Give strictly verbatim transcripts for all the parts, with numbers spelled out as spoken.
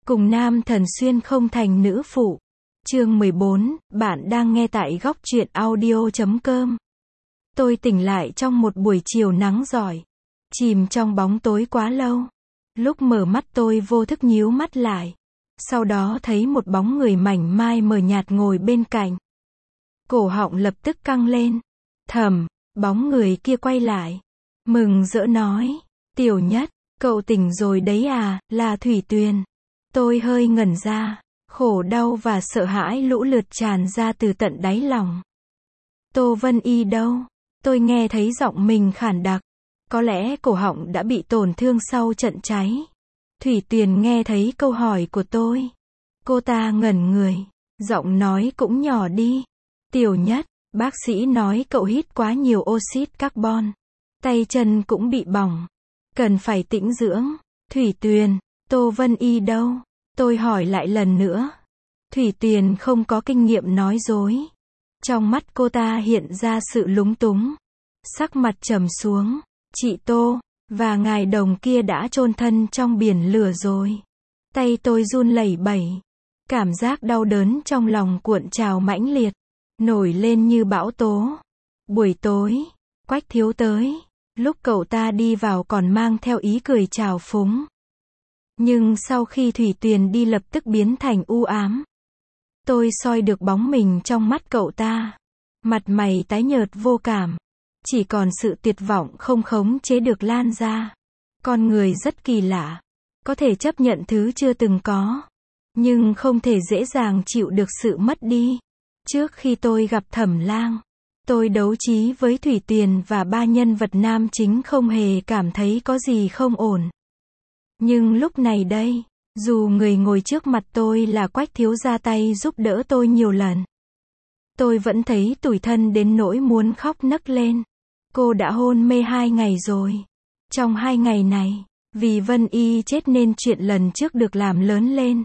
Cùng nam thần xuyên không thành nữ phụ. Chương mười bốn, bạn đang nghe tại góc truyện audio chấm com. Tôi tỉnh lại trong một buổi chiều nắng rọi, chìm trong bóng tối quá lâu. Lúc mở mắt tôi vô thức nhíu mắt lại. Sau đó thấy một bóng người mảnh mai mờ nhạt ngồi bên cạnh. Cổ họng lập tức căng lên. Thầm, bóng người kia quay lại. Mừng rỡ nói, Tiểu Nhất, cậu tỉnh rồi đấy à, là Thủy Tuyền. Tôi hơi ngẩn ra, khổ đau và sợ hãi lũ lượt tràn ra từ tận đáy lòng. Tô Vân Y đâu? Tôi nghe thấy giọng mình khản đặc. Có lẽ cổ họng đã bị tổn thương sau trận cháy. Thủy Tuyền nghe thấy câu hỏi của tôi. Cô ta ngẩn người, giọng nói cũng nhỏ đi. Tiểu Nhất, bác sĩ nói cậu hít quá nhiều oxit carbon. Tay chân cũng bị bỏng. Cần phải tĩnh dưỡng. Thủy Tuyền, Tô Vân Y đâu? Tôi hỏi lại lần nữa. Thủy Tuyền không có kinh nghiệm nói dối. Trong mắt cô ta hiện ra sự lúng túng. Sắc mặt trầm xuống. Chị Tô, và ngài đồng kia đã chôn thân trong biển lửa rồi. Tay tôi run lẩy bẩy. Cảm giác đau đớn trong lòng cuộn trào mãnh liệt. Nổi lên như bão tố. Buổi tối, Quách Thiếu tới. Lúc cậu ta đi vào còn mang theo ý cười trào phúng. Nhưng sau khi Thủy Tuyền đi lập tức biến thành u ám. Tôi soi được bóng mình trong mắt cậu ta. Mặt mày tái nhợt vô cảm. Chỉ còn sự tuyệt vọng không khống chế được lan ra. Con người rất kỳ lạ. Có thể chấp nhận thứ chưa từng có. Nhưng không thể dễ dàng chịu được sự mất đi. Trước khi tôi gặp Thẩm Lang, tôi đấu trí với Thủy Tuyền và ba nhân vật nam chính không hề cảm thấy có gì không ổn. Nhưng lúc này đây, dù người ngồi trước mặt tôi là Quách Thiếu ra tay giúp đỡ tôi nhiều lần, tôi vẫn thấy tủi thân đến nỗi muốn khóc nấc lên. Cô đã hôn mê hai ngày rồi. Trong hai ngày này, vì Vân Y chết nên chuyện lần trước được làm lớn lên.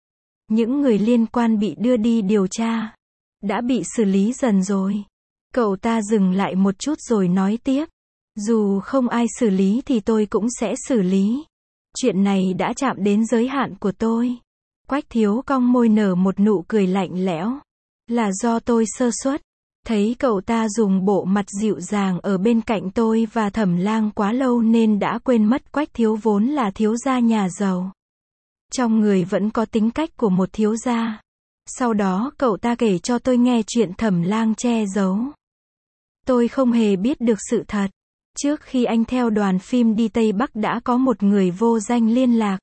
Những người liên quan bị đưa đi điều tra, đã bị xử lý dần rồi. Cậu ta dừng lại một chút rồi nói tiếp. Dù không ai xử lý thì tôi cũng sẽ xử lý. Chuyện này đã chạm đến giới hạn của tôi. Quách Thiếu cong môi nở một nụ cười lạnh lẽo. Là do tôi sơ suất. Thấy cậu ta dùng bộ mặt dịu dàng ở bên cạnh tôi và Thẩm Lang quá lâu nên đã quên mất Quách Thiếu vốn là thiếu gia nhà giàu. Trong người vẫn có tính cách của một thiếu gia. Sau đó cậu ta kể cho tôi nghe chuyện Thẩm Lang che giấu. Tôi không hề biết được sự thật. Trước khi anh theo đoàn phim đi Tây Bắc đã có một người vô danh liên lạc.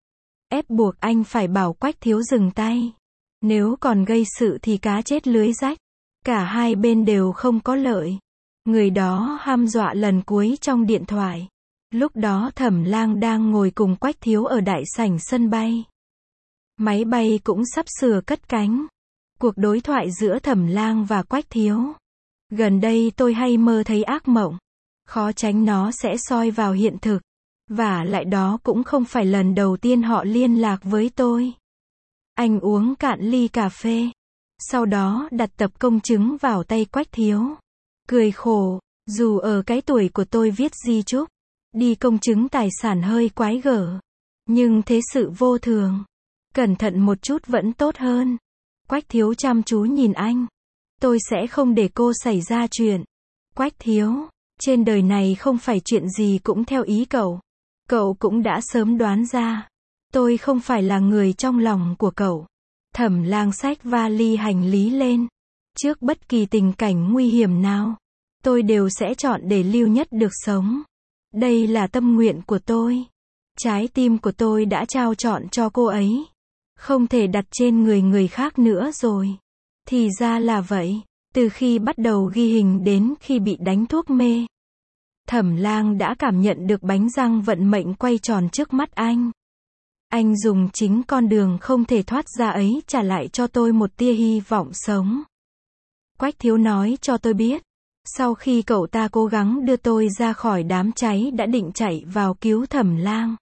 Ép buộc anh phải bảo Quách Thiếu dừng tay. Nếu còn gây sự thì cá chết lưới rách. Cả hai bên đều không có lợi. Người đó hăm dọa lần cuối trong điện thoại. Lúc đó Thẩm Lang đang ngồi cùng Quách Thiếu ở đại sảnh sân bay. Máy bay cũng sắp sửa cất cánh. Cuộc đối thoại giữa Thẩm Lang và Quách Thiếu. Gần đây tôi hay mơ thấy ác mộng. Khó tránh nó sẽ soi vào hiện thực. Và lại đó cũng không phải lần đầu tiên họ liên lạc với tôi. Anh uống cạn ly cà phê. Sau đó đặt tập công chứng vào tay Quách Thiếu. Cười khổ, dù ở cái tuổi của tôi viết di chúc, đi công chứng tài sản hơi quái gở. Nhưng thế sự vô thường. Cẩn thận một chút vẫn tốt hơn. Quách Thiếu chăm chú nhìn anh. Tôi sẽ không để cô xảy ra chuyện. Quách Thiếu, trên đời này không phải chuyện gì cũng theo ý cậu. Cậu cũng đã sớm đoán ra. Tôi không phải là người trong lòng của cậu. Thẩm Lang xách vali hành lý lên. Trước bất kỳ tình cảnh nguy hiểm nào, tôi đều sẽ chọn để Lưu Nhất được sống. Đây là tâm nguyện của tôi. Trái tim của tôi đã trao trọn cho cô ấy. Không thể đặt trên người người khác nữa rồi. Thì ra là vậy. Từ khi bắt đầu ghi hình đến khi bị đánh thuốc mê, Thẩm Lang đã cảm nhận được bánh răng vận mệnh quay tròn trước mắt anh. Anh dùng chính con đường không thể thoát ra ấy trả lại cho tôi một tia hy vọng sống. Quách Thiếu nói cho tôi biết. Sau khi cậu ta cố gắng đưa tôi ra khỏi đám cháy đã định chạy vào cứu Thẩm Lang.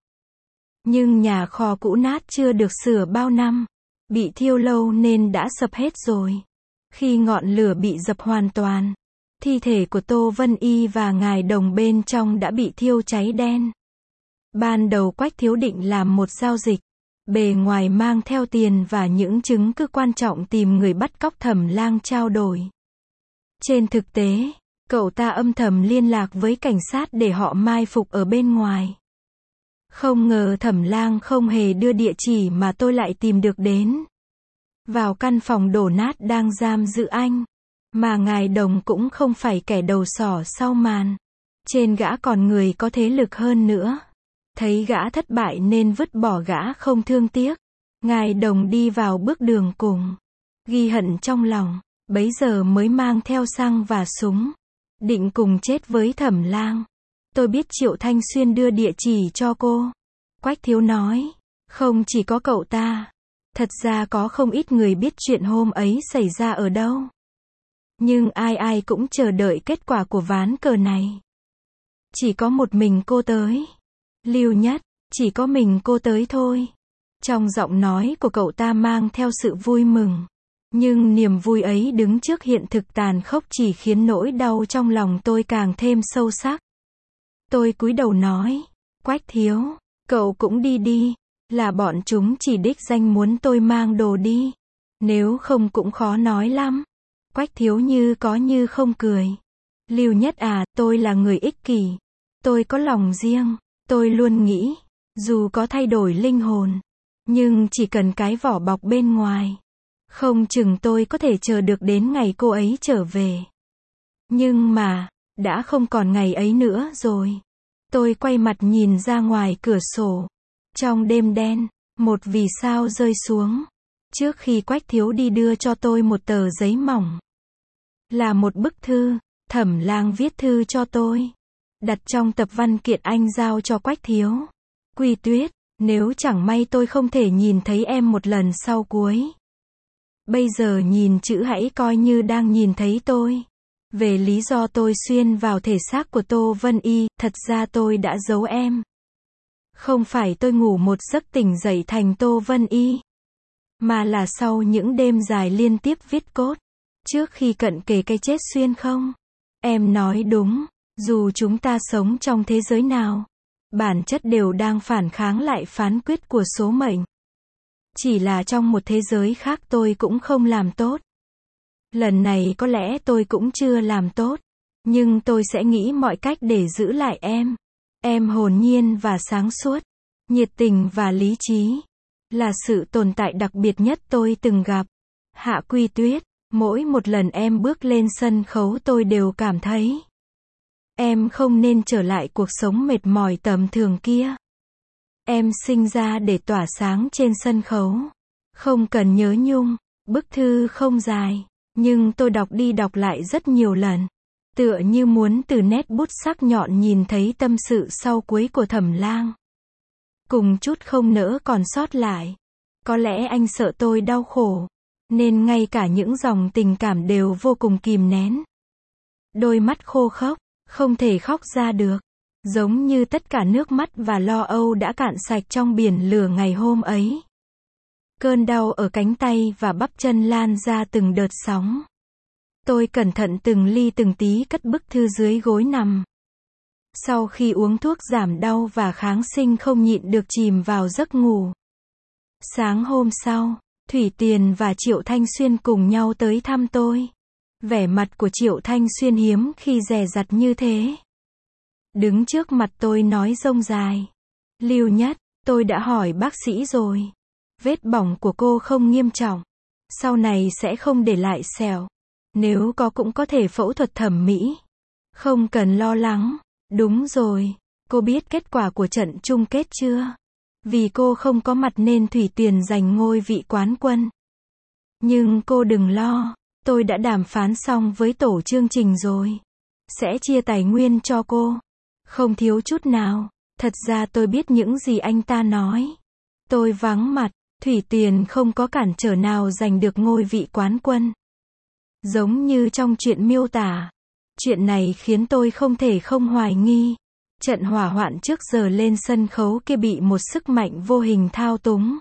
Nhưng nhà kho cũ nát chưa được sửa bao năm. Bị thiêu lâu nên đã sập hết rồi. Khi ngọn lửa bị dập hoàn toàn, thi thể của Tô Vân Y và ngài đồng bên trong đã bị thiêu cháy đen. Ban đầu Quách Thiếu định làm một giao dịch. bề ngoài mang theo tiền và những chứng cứ quan trọng tìm người bắt cóc Thẩm Lang trao đổi. Trên thực tế, cậu ta âm thầm liên lạc với cảnh sát để họ mai phục ở bên ngoài. Không ngờ Thẩm Lang không hề đưa địa chỉ mà tôi lại tìm được đến. Vào căn phòng đổ nát đang giam giữ anh. Mà ngài Đồng cũng không phải kẻ đầu sỏ sau màn. Trên gã còn người có thế lực hơn nữa. Thấy gã thất bại nên vứt bỏ gã không thương tiếc. Ngài Đồng đi vào bước đường cùng. Ghi hận trong lòng, bấy giờ mới mang theo xăng và súng. Định cùng chết với Thẩm Lang. Tôi biết Triệu Thanh Xuyên đưa địa chỉ cho cô. Quách Thiếu nói, không chỉ có cậu ta. Thật ra có không ít người biết chuyện hôm ấy xảy ra ở đâu. Nhưng ai ai cũng chờ đợi kết quả của ván cờ này. Chỉ có một mình cô tới. Lưu Nhất, chỉ có mình cô tới thôi. Trong giọng nói của cậu ta mang theo sự vui mừng. Nhưng niềm vui ấy đứng trước hiện thực tàn khốc chỉ khiến nỗi đau trong lòng tôi càng thêm sâu sắc. Tôi cúi đầu nói, Quách Thiếu, cậu cũng đi đi. Là bọn chúng chỉ đích danh muốn tôi mang đồ đi. Nếu không cũng khó nói lắm. Quách Thiếu như có như không cười. Lưu Nhất à, tôi là người ích kỷ. Tôi có lòng riêng. Tôi luôn nghĩ, dù có thay đổi linh hồn, nhưng chỉ cần cái vỏ bọc bên ngoài. Không chừng tôi có thể chờ được đến ngày cô ấy trở về. Nhưng mà, đã không còn ngày ấy nữa rồi. Tôi quay mặt nhìn ra ngoài cửa sổ. Trong đêm đen, một vì sao rơi xuống. Trước khi Quách Thiếu đi đưa cho tôi một tờ giấy mỏng. Là một bức thư, Thẩm Lang viết thư cho tôi. Đặt trong tập văn kiện anh giao cho Quách Thiếu. Quy Tuyết, nếu chẳng may tôi không thể nhìn thấy em một lần sau cuối. Bây giờ nhìn chữ hãy coi như đang nhìn thấy tôi. Về lý do tôi xuyên vào thể xác của Tô Vân Y, thật ra tôi đã giấu em. Không phải tôi ngủ một giấc tỉnh dậy thành Tô Vân Y. Mà là sau những đêm dài liên tiếp viết cốt. Trước khi cận kề cái chết xuyên không? Em nói đúng. Dù chúng ta sống trong thế giới nào, bản chất đều đang phản kháng lại phán quyết của số mệnh. Chỉ là trong một thế giới khác tôi cũng không làm tốt. Lần này có lẽ tôi cũng chưa làm tốt. Nhưng tôi sẽ nghĩ mọi cách để giữ lại em. Em hồn nhiên và sáng suốt, nhiệt tình và lý trí. Là sự tồn tại đặc biệt nhất tôi từng gặp. Hạ Quy Tuyết, mỗi một lần em bước lên sân khấu tôi đều cảm thấy em không nên trở lại cuộc sống mệt mỏi tầm thường kia. Em sinh ra để tỏa sáng trên sân khấu. Không cần nhớ nhung, bức thư không dài, nhưng tôi đọc đi đọc lại rất nhiều lần. Tựa như muốn từ nét bút sắc nhọn nhìn thấy tâm sự sau cuối của Thẩm Lang. Cùng chút không nỡ còn sót lại. Có lẽ anh sợ tôi đau khổ, nên ngay cả những dòng tình cảm đều vô cùng kìm nén. Đôi mắt khô khốc, không thể khóc ra được. Giống như tất cả nước mắt và lo âu đã cạn sạch trong biển lửa ngày hôm ấy. Cơn đau ở cánh tay và bắp chân lan ra từng đợt sóng. Tôi cẩn thận từng ly từng tí cất bức thư dưới gối nằm. Sau khi uống thuốc giảm đau và kháng sinh không nhịn được chìm vào giấc ngủ. Sáng hôm sau, Thủy Tiền và Triệu Thanh Xuyên cùng nhau tới thăm tôi. Vẻ mặt của Triệu Thanh Xuyên hiếm khi dè dặt như thế. Đứng trước mặt tôi nói rông dài. Lưu Nhất, tôi đã hỏi bác sĩ rồi. Vết bỏng của cô không nghiêm trọng. Sau này sẽ không để lại sẹo. Nếu có cũng có thể phẫu thuật thẩm mỹ. Không cần lo lắng. Đúng rồi, cô biết kết quả của trận chung kết chưa? Vì cô không có mặt nên Thủy Tiền giành ngôi vị quán quân. Nhưng cô đừng lo, tôi đã đàm phán xong với tổ chương trình rồi. Sẽ chia tài nguyên cho cô. Không thiếu chút nào. Thật ra tôi biết những gì anh ta nói. Tôi vắng mặt, Thủy Tiền không có cản trở nào giành được ngôi vị quán quân. Giống như trong chuyện miêu tả. Chuyện này khiến tôi không thể không hoài nghi. Trận hỏa hoạn trước giờ lên sân khấu kia bị một sức mạnh vô hình thao túng.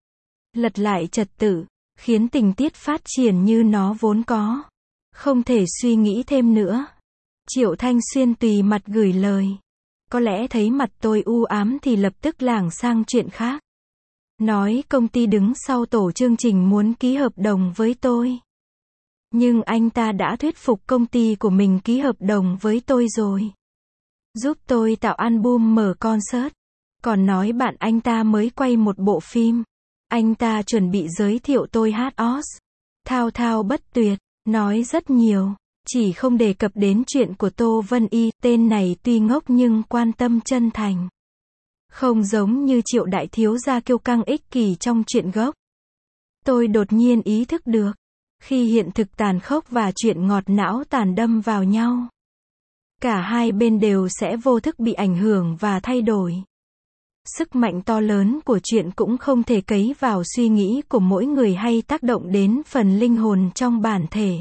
Lật lại trật tự, khiến tình tiết phát triển như nó vốn có. Không thể suy nghĩ thêm nữa. Triệu Thanh Xuyên tùy mặt gửi lời. Có lẽ thấy mặt tôi u ám thì lập tức lảng sang chuyện khác. nói công ty đứng sau tổ chương trình muốn ký hợp đồng với tôi. Nhưng anh ta đã thuyết phục công ty của mình ký hợp đồng với tôi rồi. Giúp tôi tạo album mở concert. Còn nói bạn anh ta mới quay một bộ phim. Anh ta chuẩn bị giới thiệu tôi hát os. Thao thao bất tuyệt, nói rất nhiều. Chỉ không đề cập đến chuyện của Tô Vân Y, tên này tuy ngốc nhưng quan tâm chân thành. Không giống như Triệu đại thiếu gia kiêu căng ích kỷ trong chuyện gốc. Tôi đột nhiên ý thức được, khi hiện thực tàn khốc và chuyện ngọt não tàn đâm vào nhau, cả hai bên đều sẽ vô thức bị ảnh hưởng và thay đổi. Sức mạnh to lớn của chuyện cũng không thể cấy vào suy nghĩ của mỗi người hay tác động đến phần linh hồn trong bản thể.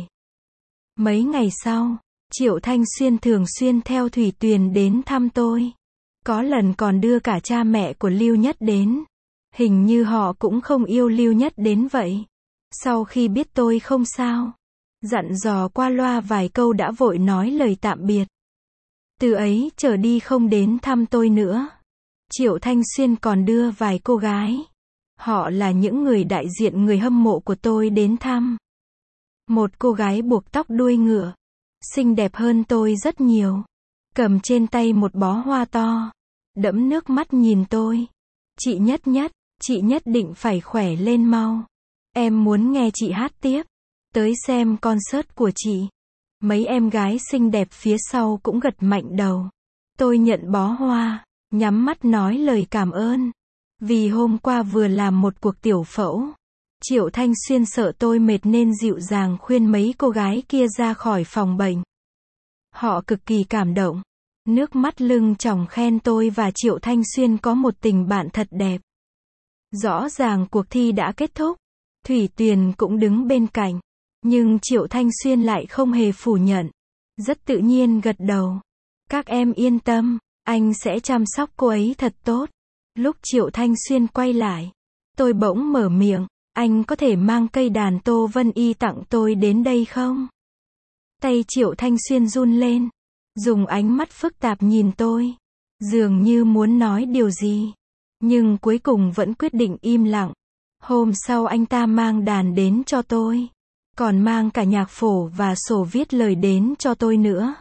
Mấy ngày sau, Triệu Thanh Xuyên thường xuyên theo Thủy Tuyền đến thăm tôi. Có lần còn đưa cả cha mẹ của Lưu Nhất đến. Hình như họ cũng không yêu Lưu Nhất đến vậy. Sau khi biết tôi không sao, dặn dò qua loa vài câu đã vội nói lời tạm biệt. Từ ấy trở đi không đến thăm tôi nữa. Triệu Thanh Xuyên còn đưa vài cô gái. Họ là những người đại diện người hâm mộ của tôi đến thăm. Một cô gái buộc tóc đuôi ngựa, xinh đẹp hơn tôi rất nhiều, cầm trên tay một bó hoa to, đẫm nước mắt nhìn tôi. Chị Nhất Nhất, chị nhất định phải khỏe lên mau. Em muốn nghe chị hát tiếp. Tới xem concert của chị. Mấy em gái xinh đẹp phía sau cũng gật mạnh đầu. Tôi nhận bó hoa, nhắm mắt nói lời cảm ơn. Vì hôm qua vừa làm một cuộc tiểu phẫu. Triệu Thanh Xuyên sợ tôi mệt nên dịu dàng khuyên mấy cô gái kia ra khỏi phòng bệnh. Họ cực kỳ cảm động. Nước mắt lưng tròng khen tôi và Triệu Thanh Xuyên có một tình bạn thật đẹp. Rõ ràng cuộc thi đã kết thúc. Thủy Tuyền cũng đứng bên cạnh. Nhưng Triệu Thanh Xuyên lại không hề phủ nhận. Rất tự nhiên gật đầu. Các em yên tâm, anh sẽ chăm sóc cô ấy thật tốt. Lúc Triệu Thanh Xuyên quay lại, tôi bỗng mở miệng. Anh có thể mang cây đàn Tô Vân Y tặng tôi đến đây không? Tay Triệu Thanh Xuyên run lên. Dùng ánh mắt phức tạp nhìn tôi. Dường như muốn nói điều gì. Nhưng cuối cùng vẫn quyết định im lặng. Hôm sau anh ta mang đàn đến cho tôi. Còn mang cả nhạc phổ và sổ viết lời đến cho tôi nữa.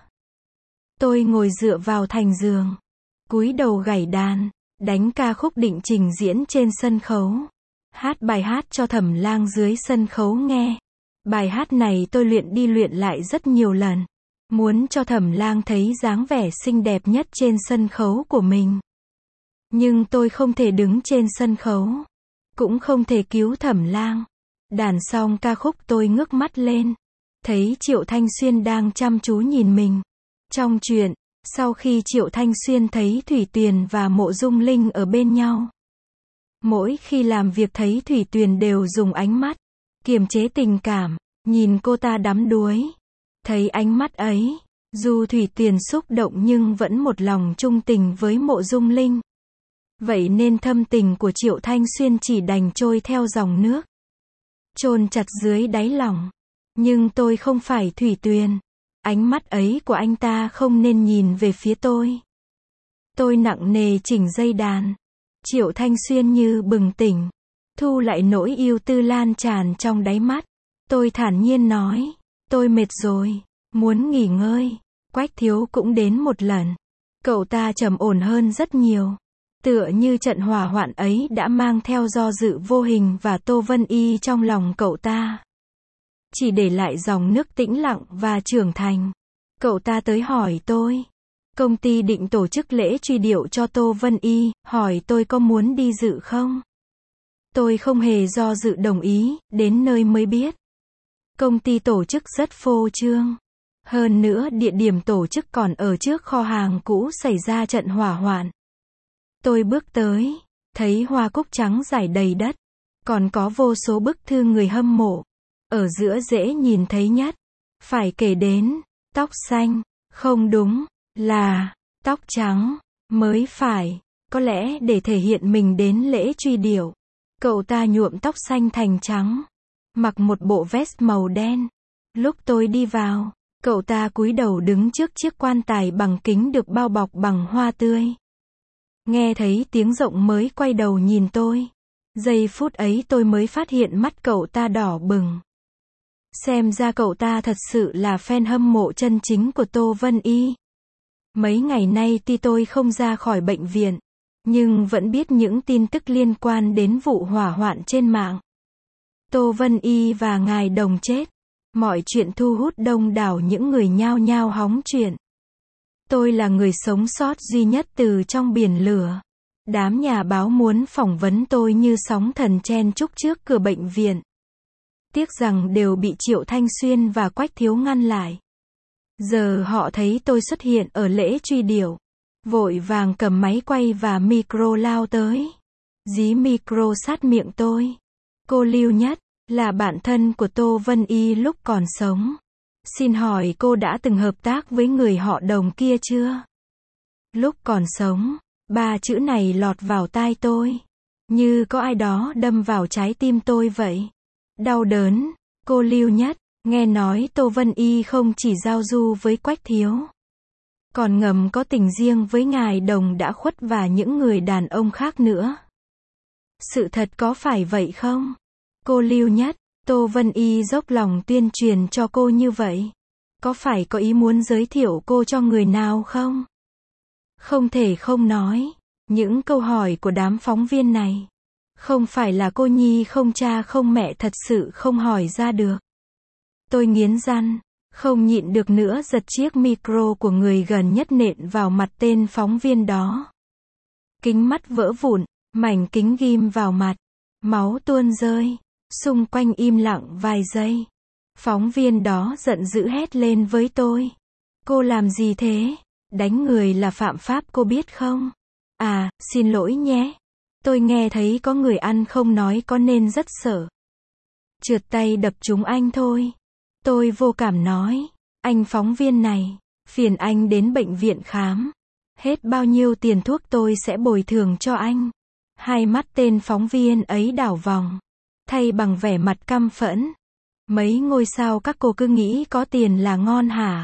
Tôi ngồi dựa vào thành giường. Cúi đầu gảy đàn. Đánh ca khúc định trình diễn trên sân khấu. Hát bài hát cho Thẩm Lang dưới sân khấu nghe. Bài hát này tôi luyện đi luyện lại rất nhiều lần. Muốn cho Thẩm Lang thấy dáng vẻ xinh đẹp nhất trên sân khấu của mình. Nhưng tôi không thể đứng trên sân khấu. Cũng không thể cứu Thẩm Lang. Đàn xong ca khúc tôi ngước mắt lên. Thấy Triệu Thanh Xuyên đang chăm chú nhìn mình. Trong chuyện, sau khi Triệu Thanh Xuyên thấy Thủy Tuyền và Mộ Dung Linh ở bên nhau. Mỗi khi làm việc thấy Thủy Tuyền đều dùng ánh mắt kiềm chế tình cảm, nhìn cô ta đắm đuối. Thấy ánh mắt ấy, dù Thủy Tuyền xúc động nhưng vẫn một lòng trung tình với Mộ Dung Linh. Vậy nên thâm tình của Triệu Thanh Xuyên chỉ đành trôi theo dòng nước, chôn chặt dưới đáy lòng. Nhưng tôi không phải Thủy Tuyền. Ánh mắt ấy của anh ta không nên nhìn về phía tôi. Tôi nặng nề chỉnh dây đàn. Triệu Thanh Xuyên như bừng tỉnh, thu lại nỗi yêu tư lan tràn trong đáy mắt. Tôi thản nhiên nói, tôi mệt rồi, muốn nghỉ ngơi. Quách Thiếu cũng đến một lần. Cậu ta trầm ổn hơn rất nhiều. Tựa như trận hỏa hoạn ấy đã mang theo do dự vô hình và Tô Vân Y trong lòng cậu ta. Chỉ để lại dòng nước tĩnh lặng và trưởng thành. Cậu ta tới hỏi tôi. Công ty định tổ chức lễ truy điệu cho Tô Vân Y, hỏi tôi có muốn đi dự không? Tôi không hề do dự đồng ý, đến nơi mới biết. Công ty tổ chức rất phô trương. Hơn nữa địa điểm tổ chức còn ở trước kho hàng cũ xảy ra trận hỏa hoạn. Tôi bước tới, thấy hoa cúc trắng rải đầy đất. Còn có vô số bức thư người hâm mộ. Ở giữa dễ nhìn thấy nhất. Phải kể đến, tóc xanh, không đúng, là, tóc trắng, mới phải. Có lẽ để thể hiện mình đến lễ truy điệu. Cậu ta nhuộm tóc xanh thành trắng. Mặc một bộ vest màu đen. Lúc tôi đi vào, cậu ta cúi đầu đứng trước chiếc quan tài bằng kính được bao bọc bằng hoa tươi. Nghe thấy tiếng rộng mới quay đầu nhìn tôi. Giây phút ấy tôi mới phát hiện mắt cậu ta đỏ bừng. Xem ra cậu ta thật sự là fan hâm mộ chân chính của Tô Vân Y. Mấy ngày nay tuy tôi không ra khỏi bệnh viện, nhưng vẫn biết những tin tức liên quan đến vụ hỏa hoạn trên mạng. Tô Vân Y và ngài Đồng chết. Mọi chuyện thu hút đông đảo những người nhao nhao hóng chuyện. Tôi là người sống sót duy nhất từ trong biển lửa. Đám nhà báo muốn phỏng vấn tôi như sóng thần chen chúc trước cửa bệnh viện. Tiếc rằng đều bị Triệu Thanh Xuyên và Quách Thiếu ngăn lại. Giờ họ thấy tôi xuất hiện ở lễ truy điệu, vội vàng cầm máy quay và micro lao tới. Dí micro sát miệng tôi. Cô Lưu Nhất, là bạn thân của Tô Vân Y lúc còn sống. Xin hỏi cô đã từng hợp tác với người họ Đồng kia chưa? Lúc còn sống, ba chữ này lọt vào tai tôi, như có ai đó đâm vào trái tim tôi vậy. Đau đớn. Cô Lưu Nhất, nghe nói Tô Vân Y không chỉ giao du với Quách Thiếu, còn ngầm có tình riêng với ngài Đồng đã khuất và những người đàn ông khác nữa. Sự thật có phải vậy không? Cô Lưu Nhất, Tô Vân Y dốc lòng tuyên truyền cho cô như vậy. Có phải có ý muốn giới thiệu cô cho người nào không? Không thể không nói. Những câu hỏi của đám phóng viên này. Không phải là cô Nhi không cha không mẹ thật sự không hỏi ra được. Tôi nghiến răng, không nhịn được nữa giật chiếc micro của người gần nhất nện vào mặt tên phóng viên đó. Kính mắt vỡ vụn, mảnh kính ghim vào mặt. Máu tuôn rơi. Xung quanh im lặng vài giây. Phóng viên đó giận dữ hét lên với tôi. Cô làm gì thế? Đánh người là phạm pháp cô biết không? À, xin lỗi nhé. Tôi nghe thấy có người ăn không nói có nên rất sợ. Trượt tay đập trúng anh thôi. Tôi vô cảm nói. Anh phóng viên này, phiền anh đến bệnh viện khám. Hết bao nhiêu tiền thuốc tôi sẽ bồi thường cho anh. Hai mắt tên phóng viên ấy đảo vòng. Thay bằng vẻ mặt căm phẫn. Mấy ngôi sao các cô cứ nghĩ có tiền là ngon hả?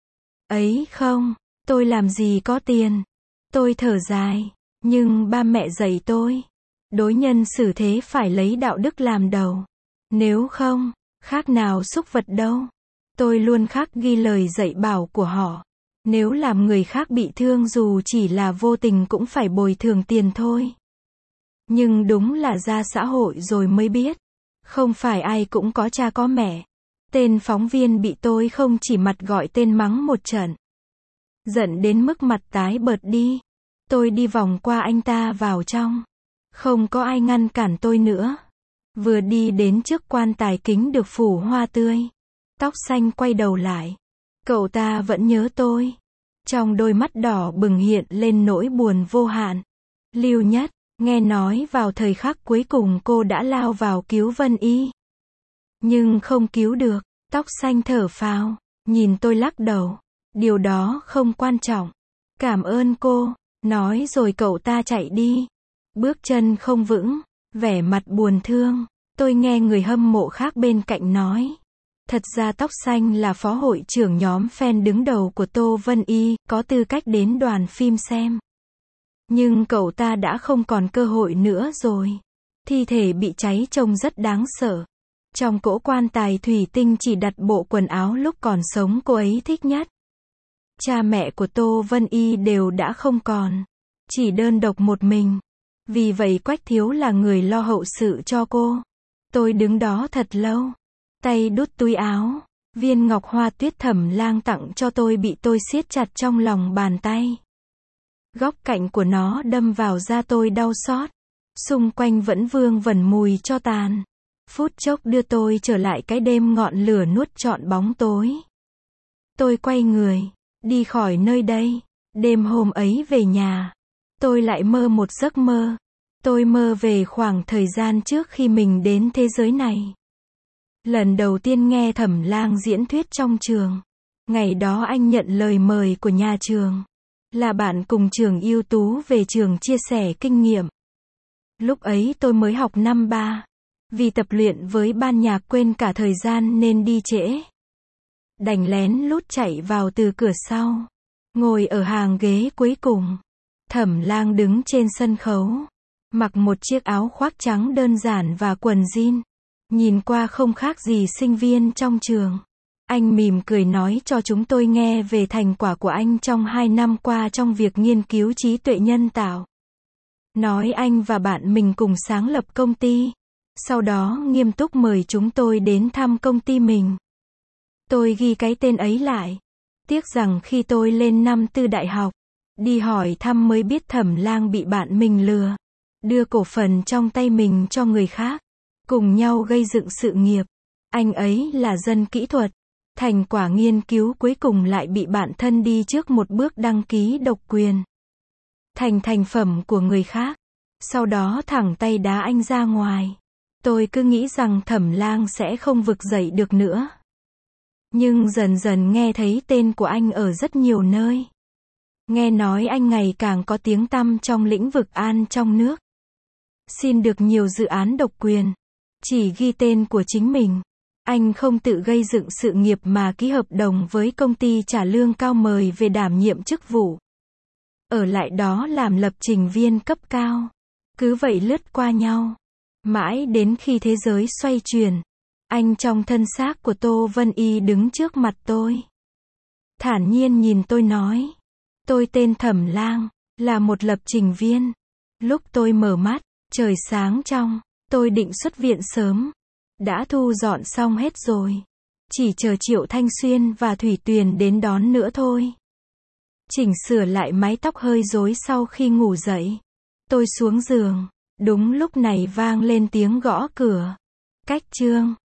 Ấy không, tôi làm gì có tiền. Tôi thở dài. Nhưng ba mẹ dạy tôi. Đối nhân xử thế phải lấy đạo đức làm đầu. Nếu không, khác nào súc vật đâu. Tôi luôn khắc ghi lời dạy bảo của họ. Nếu làm người khác bị thương dù chỉ là vô tình cũng phải bồi thường tiền thôi. Nhưng đúng là ra xã hội rồi mới biết. Không phải ai cũng có cha có mẹ. Tên phóng viên bị tôi không chỉ mặt gọi tên mắng một trận. Giận đến mức mặt tái bợt đi. Tôi đi vòng qua anh ta vào trong. Không có ai ngăn cản tôi nữa. Vừa đi đến trước quan tài kính được phủ hoa tươi. Tóc xanh quay đầu lại. Cậu ta vẫn nhớ tôi. Trong đôi mắt đỏ bừng hiện lên nỗi buồn vô hạn. Lưu Nhất, nghe nói vào thời khắc cuối cùng cô đã lao vào cứu Vân Y. Nhưng không cứu được. Tóc xanh thở phào. Nhìn tôi lắc đầu. Điều đó không quan trọng. Cảm ơn cô. Nói rồi cậu ta chạy đi. Bước chân không vững. Vẻ mặt buồn thương. Tôi nghe người hâm mộ khác bên cạnh nói. Thật ra Tóc Xanh là phó hội trưởng nhóm fan đứng đầu của Tô Vân Y, có tư cách đến đoàn phim xem. Nhưng cậu ta đã không còn cơ hội nữa rồi. Thi thể bị cháy trông rất đáng sợ. Trong cỗ quan tài thủy tinh chỉ đặt bộ quần áo lúc còn sống cô ấy thích nhất. Cha mẹ của Tô Vân Y đều đã không còn. Chỉ đơn độc một mình. Vì vậy Quách Thiếu là người lo hậu sự cho cô. Tôi đứng đó thật lâu. Tay đút túi áo. Viên ngọc hoa tuyết Thẩm Lang tặng cho tôi bị tôi siết chặt trong lòng bàn tay. Góc cạnh của nó đâm vào da tôi đau xót. Xung quanh vẫn vương vẩn mùi tro tàn. Phút chốc đưa tôi trở lại cái đêm ngọn lửa nuốt trọn bóng tối. Tôi quay người. Đi khỏi nơi đây. Đêm hôm ấy về nhà. Tôi lại mơ một giấc mơ. Tôi mơ về khoảng thời gian trước khi mình đến thế giới này. Lần đầu tiên nghe Thẩm Lang diễn thuyết trong trường. Ngày đó anh nhận lời mời của nhà trường. Là bạn cùng trường ưu tú về trường chia sẻ kinh nghiệm. Lúc ấy tôi mới học năm ba. Vì tập luyện với ban nhạc quên cả thời gian nên đi trễ. Đành lén lút chạy vào từ cửa sau. Ngồi ở hàng ghế cuối cùng. Thẩm Lang đứng trên sân khấu. Mặc một chiếc áo khoác trắng đơn giản và quần jean. Nhìn qua không khác gì sinh viên trong trường. Anh mỉm cười nói cho chúng tôi nghe về thành quả của anh trong hai năm qua trong việc nghiên cứu trí tuệ nhân tạo. Nói anh và bạn mình cùng sáng lập công ty. Sau đó nghiêm túc mời chúng tôi đến thăm công ty mình. Tôi ghi cái tên ấy lại. Tiếc rằng khi tôi lên năm tư đại học, đi hỏi thăm mới biết Thẩm Lang bị bạn mình lừa. Đưa cổ phần trong tay mình cho người khác. Cùng nhau gây dựng sự nghiệp. Anh ấy là dân kỹ thuật. Thành quả nghiên cứu cuối cùng lại bị bạn thân đi trước một bước đăng ký độc quyền. Thành thành phẩm của người khác. Sau đó thẳng tay đá anh ra ngoài. Tôi cứ nghĩ rằng Thẩm Lang sẽ không vực dậy được nữa. Nhưng dần dần nghe thấy tên của anh ở rất nhiều nơi. Nghe nói anh ngày càng có tiếng tăm trong lĩnh vực an trong nước. Xin được nhiều dự án độc quyền. Chỉ ghi tên của chính mình. Anh không tự gây dựng sự nghiệp mà ký hợp đồng với công ty trả lương cao mời về đảm nhiệm chức vụ. Ở lại đó làm lập trình viên cấp cao. Cứ vậy lướt qua nhau. Mãi đến khi thế giới xoay chuyển. Anh trong thân xác của Tô Vân Y đứng trước mặt tôi. Thản nhiên nhìn tôi nói. Tôi tên Thẩm Lang, là một lập trình viên. Lúc tôi mở mắt, trời sáng trong. Tôi định xuất viện sớm. Đã thu dọn xong hết rồi. Chỉ chờ Triệu Thanh Xuyên và Thủy Tuyền đến đón nữa thôi. Chỉnh sửa lại mái tóc hơi rối sau khi ngủ dậy. Tôi xuống giường. Đúng lúc này vang lên tiếng gõ cửa. Cách Trương.